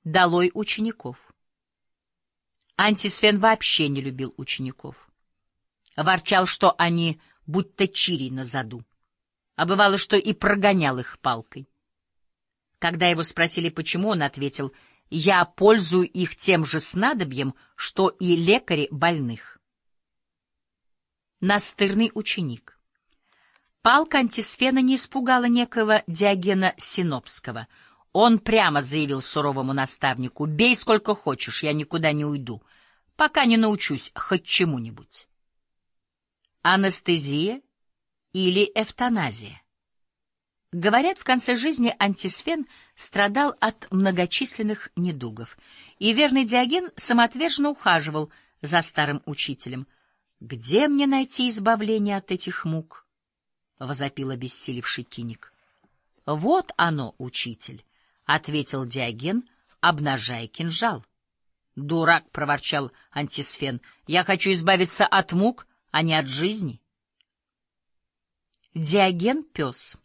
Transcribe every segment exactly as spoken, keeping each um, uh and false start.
Долой учеников. Антисфен вообще не любил учеников. Ворчал, что они будто чири на заду, а бывало, что и прогонял их палкой. Когда его спросили, почему, он ответил: «Я пользую их тем же снадобьем, что и лекари больных». Настырный ученик. Палка Антисфена не испугала некоего Диогена Синопского. Он прямо заявил суровому наставнику: «Бей сколько хочешь, я никуда не уйду, пока не научусь хоть чему-нибудь». Анестезия или эвтаназия. Говорят, в конце жизни Антисфен страдал от многочисленных недугов, и верный Диоген самоотверженно ухаживал за старым учителем. «Где мне найти избавление от этих мук?» — возопил обессилевший Киник. «Вот оно, учитель», — ответил Диоген, обнажая кинжал. «Дурак», — проворчал Антисфен, — «я хочу избавиться от мук, а не от жизни». Диоген — пес.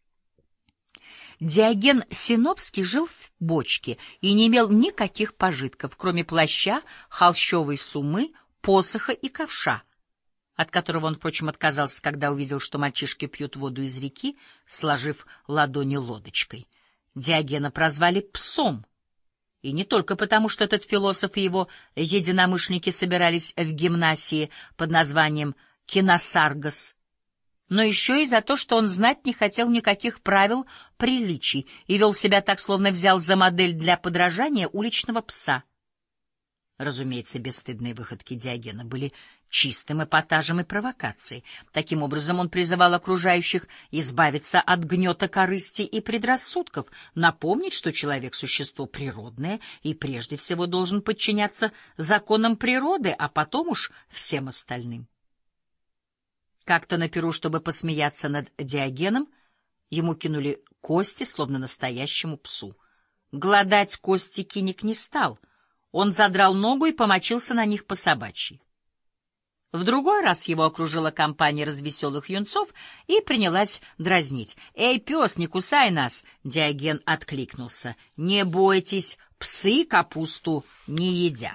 Диоген Синопский жил в бочке и не имел никаких пожитков, кроме плаща, холщовой сумы, посоха и ковша, от которого он, впрочем, отказался, когда увидел, что мальчишки пьют воду из реки, сложив ладони лодочкой. Диогена прозвали «псом». И не только потому, что этот философ и его единомышленники собирались в гимнасии под названием «Киносаргос», но еще и за то, что он знать не хотел никаких правил приличий и вел себя так, словно взял за модель для подражания уличного пса. Разумеется, бесстыдные выходки Диогена были чистым эпатажем и провокацией. Таким образом, он призывал окружающих избавиться от гнета корысти и предрассудков, напомнить, что человек — существо природное и прежде всего должен подчиняться законам природы, а потом уж всем остальным. Как-то на пиру, чтобы посмеяться над Диогеном, ему кинули кости, словно настоящему псу. Глодать кости Киник не стал. Он задрал ногу и помочился на них по-собачьи. В другой раз его окружила компания развеселых юнцов и принялась дразнить. «Эй, пес, не кусай нас!» Диоген откликнулся. «Не бойтесь, псы капусту не едят».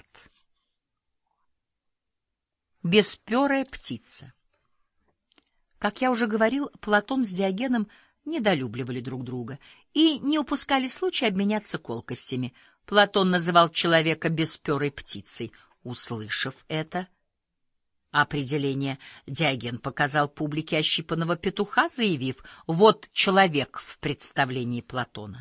Бесперая птица. Как я уже говорил, Платон с Диогеном недолюбливали друг друга и не упускали случая обменяться колкостями. Платон называл человека бесперой птицей. Услышав это определение, Диоген показал публике ощипанного петуха, заявив: «Вот человек в представлении Платона».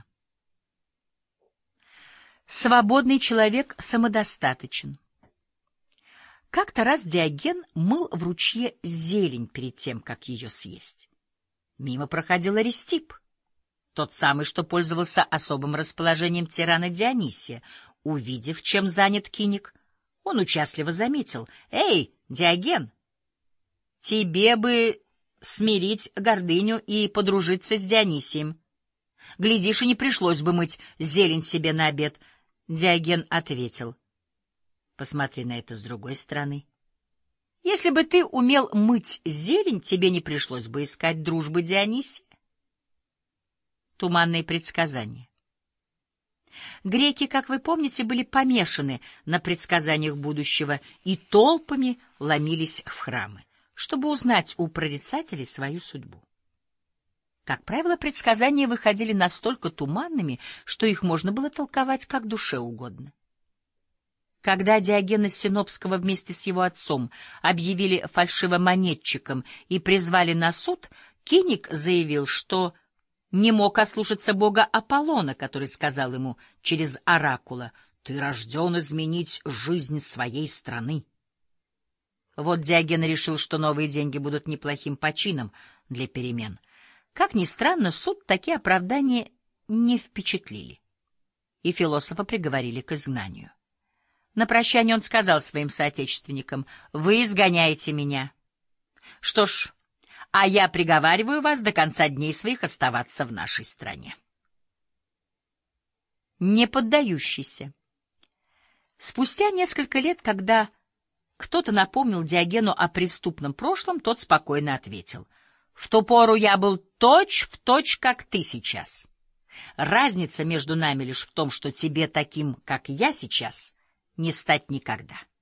Свободный человек самодостаточен. Как-то раз Диоген мыл в ручье зелень перед тем, как ее съесть. Мимо проходил Аристип, тот самый, что пользовался особым расположением тирана Дионисия. Увидев, чем занят Киник, он участливо заметил: «Эй, Диоген, тебе бы смирить гордыню и подружиться с Дионисием. Глядишь, и не пришлось бы мыть зелень себе на обед». Диоген ответил: «Посмотри на это с другой стороны. Если бы ты умел мыть зелень, тебе не пришлось бы искать дружбы Дионисия». Туманные предсказания. Греки, как вы помните, были помешаны на предсказаниях будущего и толпами ломились в храмы, чтобы узнать у прорицателей свою судьбу. Как правило, предсказания выходили настолько туманными, что их можно было толковать как душе угодно. Когда Диогена Синопского вместе с его отцом объявили фальшивомонетчиком и призвали на суд, Киник заявил, что не мог ослушаться бога Аполлона, который сказал ему через оракула: «Ты рожден изменить жизнь своей страны». Вот Диоген решил, что новые деньги будут неплохим почином для перемен. Как ни странно, суд такие оправдания не впечатлили, и философа приговорили к изгнанию. На прощание он сказал своим соотечественникам: «Вы изгоняете меня. Что ж, а я приговариваю вас до конца дней своих оставаться в нашей стране». Неподдающийся. Спустя несколько лет, когда кто-то напомнил Диогену о преступном прошлом, тот спокойно ответил: «В ту пору я был точь-в-точь, как ты сейчас. Разница между нами лишь в том, что тебе таким, как я сейчас, не стать никогда.